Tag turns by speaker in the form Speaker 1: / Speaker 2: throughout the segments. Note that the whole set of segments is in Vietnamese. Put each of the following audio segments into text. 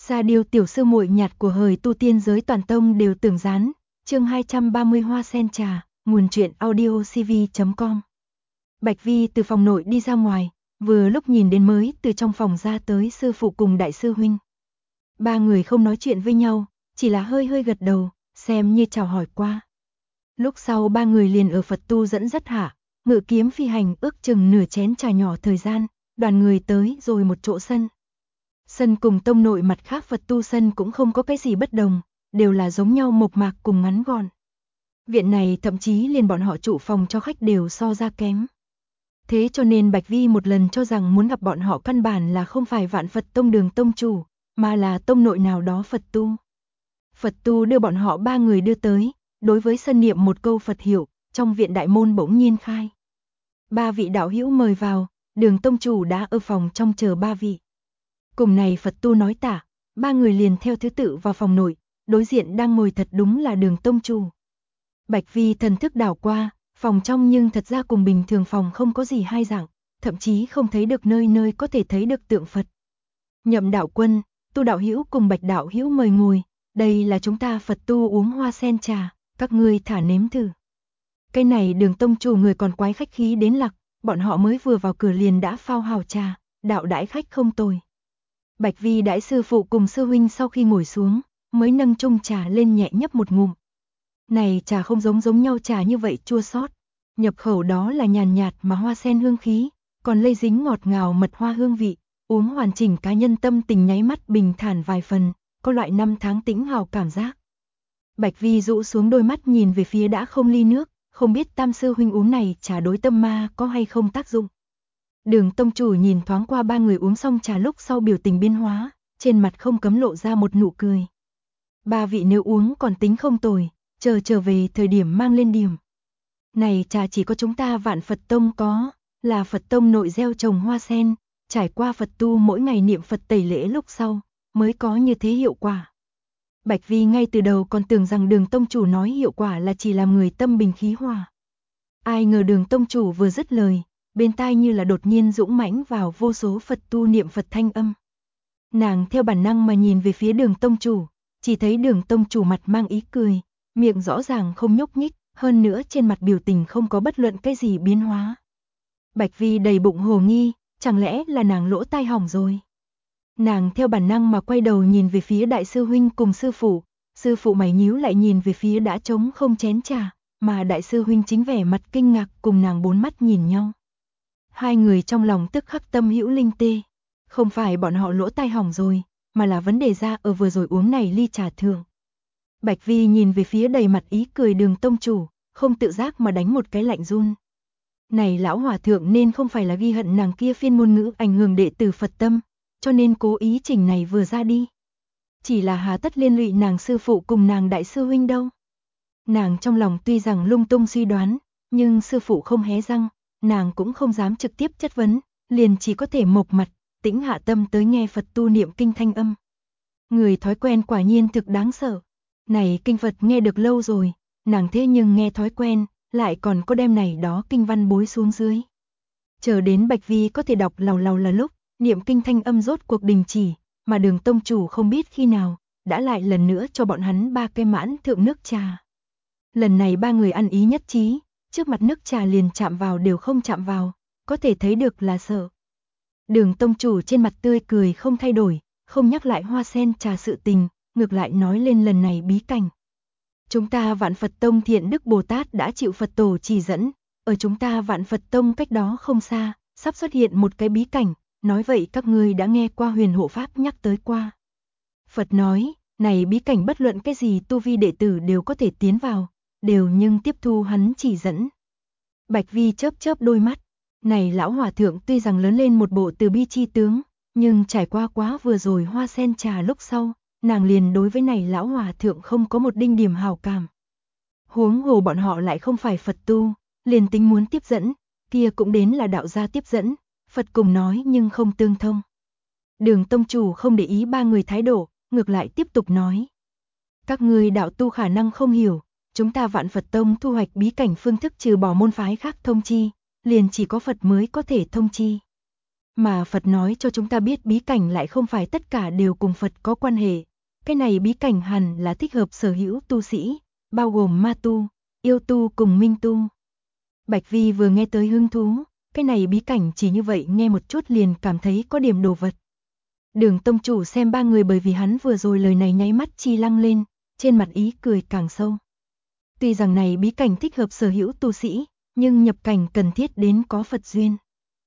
Speaker 1: Sa Điêu tiểu sư muội nhạt của hời tu tiên giới toàn tông đều tưởng dán. Chương 230 Hoa sen trà, nguồn truyện audiocv.com. Bạch Vi từ phòng nội đi ra ngoài, vừa lúc nhìn đến mới từ trong phòng ra tới sư phụ cùng đại sư huynh. Ba người không nói chuyện với nhau, chỉ là hơi hơi gật đầu, xem như chào hỏi qua. Lúc sau ba người liền ở Phật tu dẫn dắt hạ, ngự kiếm phi hành ước chừng nửa chén trà nhỏ thời gian, đoàn người tới rồi một chỗ sân. Sân cùng tông nội mặt khác Phật tu sân cũng không có cái gì bất đồng, đều là giống nhau mộc mạc cùng ngắn gọn. Viện này thậm chí liền bọn họ trụ phòng cho khách đều so ra kém. Thế cho nên Bạch Vi một lần cho rằng muốn gặp bọn họ căn bản là không phải Vạn Phật Tông Đường tông chủ, mà là tông nội nào đó Phật tu. Phật tu đưa bọn họ ba người đưa tới, đối với sân niệm một câu Phật hiệu, trong viện đại môn bỗng nhiên khai. Ba vị đạo hữu mời vào, Đường tông chủ đã ở phòng trong chờ ba vị. Cùng này Phật tu nói tả, ba người liền theo thứ tự vào phòng nội, đối diện đang ngồi thật đúng là Đường tông chủ. Bạch Vi thần thức đảo qua, phòng trong nhưng thật ra cùng bình thường phòng không có gì hai dạng, thậm chí không thấy được nơi nơi có thể thấy được tượng Phật. Nhậm đạo quân, Tu đạo hữu cùng Bạch đạo hữu mời ngồi, đây là chúng ta Phật tu uống hoa sen trà, các ngươi thả nếm thử. Cái này Đường tông chủ người còn quái khách khí đến lặc, bọn họ mới vừa vào cửa liền đã phao hào trà, đạo đãi khách không tồi. Bạch Vi đãi sư phụ cùng sư huynh sau khi ngồi xuống, mới nâng chung trà lên nhẹ nhấp một ngụm. Này trà không giống nhau trà như vậy chua xót, nhập khẩu đó là nhàn nhạt mà hoa sen hương khí, còn lây dính ngọt ngào mật hoa hương vị, uống hoàn chỉnh cá nhân tâm tình nháy mắt bình thản vài phần, có loại năm tháng tĩnh hào cảm giác. Bạch Vi rũ xuống đôi mắt nhìn về phía đã không ly nước, không biết tam sư huynh uống này trà đối tâm ma có hay không tác dụng. Đường tông chủ nhìn thoáng qua ba người uống xong trà lúc sau biểu tình biến hóa, trên mặt không cấm lộ ra một nụ cười. Ba vị nếu uống còn tính không tồi, chờ trở về thời điểm mang lên điểm. Này trà chỉ có chúng ta Vạn Phật Tông có, là Phật Tông nội gieo trồng hoa sen, trải qua Phật tu mỗi ngày niệm Phật tẩy lễ lúc sau, mới có như thế hiệu quả. Bạch Vi ngay từ đầu còn tưởng rằng Đường tông chủ nói hiệu quả là chỉ làm người tâm bình khí hòa. Ai ngờ Đường tông chủ vừa dứt lời, bên tai như là đột nhiên dũng mãnh vào vô số Phật tu niệm Phật thanh âm. Nàng theo bản năng mà nhìn về phía Đường tông chủ, chỉ thấy Đường tông chủ mặt mang ý cười, miệng rõ ràng không nhúc nhích, hơn nữa trên mặt biểu tình không có bất luận cái gì biến hóa. Bạch Vi đầy bụng hồ nghi, chẳng lẽ là nàng lỗ tai hỏng rồi. Nàng theo bản năng mà quay đầu nhìn về phía đại sư huynh cùng sư phụ mày nhíu lại nhìn về phía đã trống không chén trà, mà đại sư huynh chính vẻ mặt kinh ngạc cùng nàng bốn mắt nhìn nhau. Hai người trong lòng tức khắc tâm hữu linh tê, không phải bọn họ lỗ tai hỏng rồi, mà là vấn đề ra ở vừa rồi uống này ly trà thượng. Bạch Vi nhìn về phía đầy mặt ý cười Đường tông chủ, không tự giác mà đánh một cái lạnh run. Này lão hòa thượng nên không phải là ghi hận nàng kia phiên ngôn ngữ ảnh hưởng đệ tử Phật tâm, cho nên cố ý chỉnh này vừa ra đi. Chỉ là hà tất liên lụy nàng sư phụ cùng nàng đại sư huynh đâu. Nàng trong lòng tuy rằng lung tung suy đoán, nhưng sư phụ không hé răng, nàng cũng không dám trực tiếp chất vấn, liền chỉ có thể mộc mặt, tĩnh hạ tâm tới nghe Phật tu niệm kinh thanh âm. Người thói quen quả nhiên thực đáng sợ. Này kinh Phật nghe được lâu rồi, nàng thế nhưng nghe thói quen, lại còn có đem này đó kinh văn bối xuống dưới. Chờ đến Bạch Vi có thể đọc lào là lúc, niệm kinh thanh âm rốt cuộc đình chỉ, mà Đường tông chủ không biết khi nào, đã lại lần nữa cho bọn hắn ba cái mãn thượng nước trà. Lần này ba người ăn ý nhất trí, trước mặt nước trà liền chạm vào đều không chạm vào, có thể thấy được là sợ. Đường tông chủ trên mặt tươi cười không thay đổi, không nhắc lại hoa sen trà sự tình, ngược lại nói lên lần này bí cảnh. Chúng ta Vạn Phật Tông Thiện Đức Bồ Tát đã chịu Phật tổ chỉ dẫn, ở chúng ta Vạn Phật Tông cách đó không xa, sắp xuất hiện một cái bí cảnh, nói vậy các ngươi đã nghe qua Huyền Hộ Pháp nhắc tới qua. Phật nói, này bí cảnh bất luận cái gì tu vi đệ tử đều có thể tiến vào, đều nhưng tiếp thu hắn chỉ dẫn. Bạch Vi chớp đôi mắt, này lão hòa thượng tuy rằng lớn lên một bộ từ bi chi tướng, nhưng trải qua quá vừa rồi hoa sen trà lúc sau, nàng liền đối với này lão hòa thượng không có một đinh điểm hảo cảm. Huống hồ bọn họ lại không phải Phật tu, liền tính muốn tiếp dẫn, kia cũng đến là đạo gia tiếp dẫn, Phật cùng nói nhưng không tương thông. Đường tông chủ không để ý ba người thái độ, ngược lại tiếp tục nói. Các ngươi đạo tu khả năng không hiểu, chúng ta Vạn Phật Tông thu hoạch bí cảnh phương thức trừ bỏ môn phái khác thông chi, liền chỉ có Phật mới có thể thông chi. Mà Phật nói cho chúng ta biết bí cảnh lại không phải tất cả đều cùng Phật có quan hệ. Cái này bí cảnh hẳn là thích hợp sở hữu tu sĩ, bao gồm ma tu, yêu tu cùng minh tu. Bạch Vi vừa nghe tới hứng thú, cái này bí cảnh chỉ như vậy nghe một chút liền cảm thấy có điểm đồ vật. Đường tông chủ xem ba người bởi vì hắn vừa rồi lời này nháy mắt chi lăng lên, trên mặt ý cười càng sâu. Tuy rằng này bí cảnh thích hợp sở hữu tu sĩ, nhưng nhập cảnh cần thiết đến có Phật duyên.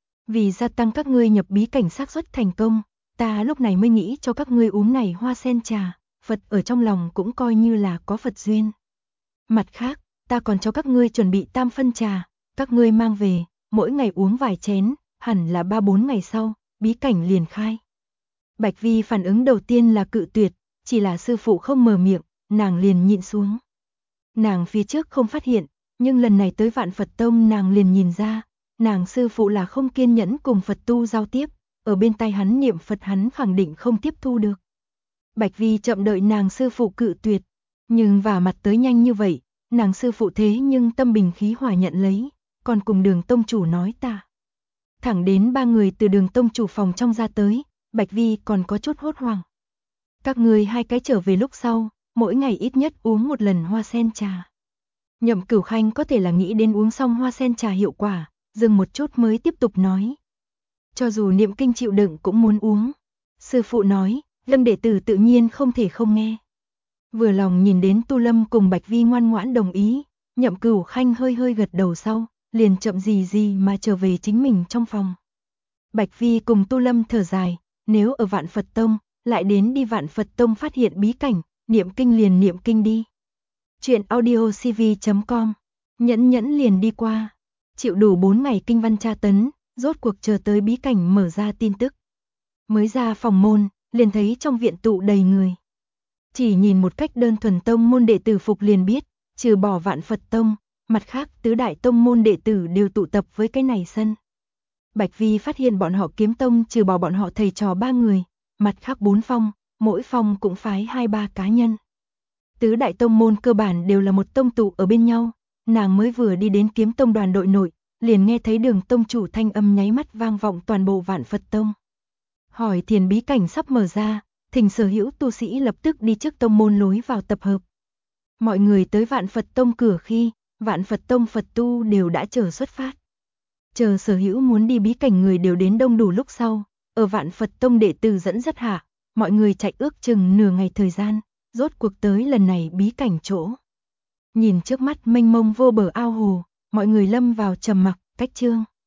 Speaker 1: Vì gia tăng các ngươi nhập bí cảnh xác suất thành công, ta lúc này mới nghĩ cho các ngươi uống này hoa sen trà, Phật ở trong lòng cũng coi như là có Phật duyên. Mặt khác, ta còn cho các ngươi chuẩn bị tam phân trà, các ngươi mang về, mỗi ngày uống vài chén, hẳn là 3-4 ngày sau, bí cảnh liền khai. Bạch Vi phản ứng đầu tiên là cự tuyệt, chỉ là sư phụ không mở miệng, nàng liền nhịn xuống. Nàng phía trước không phát hiện, nhưng lần này tới Vạn Phật Tông nàng liền nhìn ra, nàng sư phụ là không kiên nhẫn cùng Phật tu giao tiếp, ở bên tai hắn niệm Phật hắn khẳng định không tiếp thu được. Bạch Vi chậm đợi nàng sư phụ cự tuyệt, nhưng vả mặt tới nhanh như vậy, nàng sư phụ thế nhưng tâm bình khí hòa nhận lấy, còn cùng Đường tông chủ nói ta. Thẳng đến ba người từ Đường tông chủ phòng trong ra tới, Bạch Vi còn có chút hốt hoảng. Các người hai cái trở về lúc sau, mỗi ngày ít nhất uống một lần hoa sen trà. Nhậm Cửu Khanh có thể là nghĩ đến uống xong hoa sen trà hiệu quả, dừng một chút mới tiếp tục nói. Cho dù niệm kinh chịu đựng cũng muốn uống. Sư phụ nói, Lâm đệ tử tự nhiên không thể không nghe. Vừa lòng nhìn đến Tu Lâm cùng Bạch Vi ngoan ngoãn đồng ý, Nhậm Cửu Khanh hơi hơi gật đầu sau, liền chậm gì mà trở về chính mình trong phòng. Bạch Vi cùng Tu Lâm thở dài, nếu ở Vạn Phật Tông, lại đến đi Vạn Phật Tông phát hiện bí cảnh, niệm kinh liền niệm kinh đi. Chuyện audiocv.com, nhẫn liền đi qua, chịu đủ 4 ngày kinh văn tra tấn, rốt cuộc chờ tới bí cảnh mở ra tin tức. Mới ra phòng môn, liền thấy trong viện tụ đầy người. Chỉ nhìn một cách đơn thuần tông môn đệ tử phục liền biết, trừ bỏ Vạn Phật Tông, mặt khác tứ đại tông môn đệ tử đều tụ tập với cái này sân. Bạch Vi phát hiện bọn họ Kiếm Tông trừ bỏ bọn họ thầy trò 3 người, mặt khác 4 phong, mỗi phong cũng phái 2-3 cá nhân. Tứ đại tông môn cơ bản đều là một tông tụ ở bên nhau, nàng mới vừa đi đến Kiếm Tông đoàn đội nội, liền nghe thấy Đường tông chủ thanh âm nháy mắt vang vọng toàn bộ Vạn Phật Tông. Hỏi thiền bí cảnh sắp mở ra, thỉnh sở hữu tu sĩ lập tức đi trước tông môn lối vào tập hợp. Mọi người tới Vạn Phật Tông cửa khi, Vạn Phật Tông Phật tu đều đã chờ xuất phát. Chờ sở hữu muốn đi bí cảnh người đều đến đông đủ lúc sau, ở Vạn Phật Tông đệ tử dẫn dắt hạ, mọi người chạy ước chừng nửa ngày thời gian, rốt cuộc tới lần này bí cảnh chỗ. Nhìn trước mắt mênh mông vô bờ ao hồ, mọi người lâm vào trầm mặc, cách chương.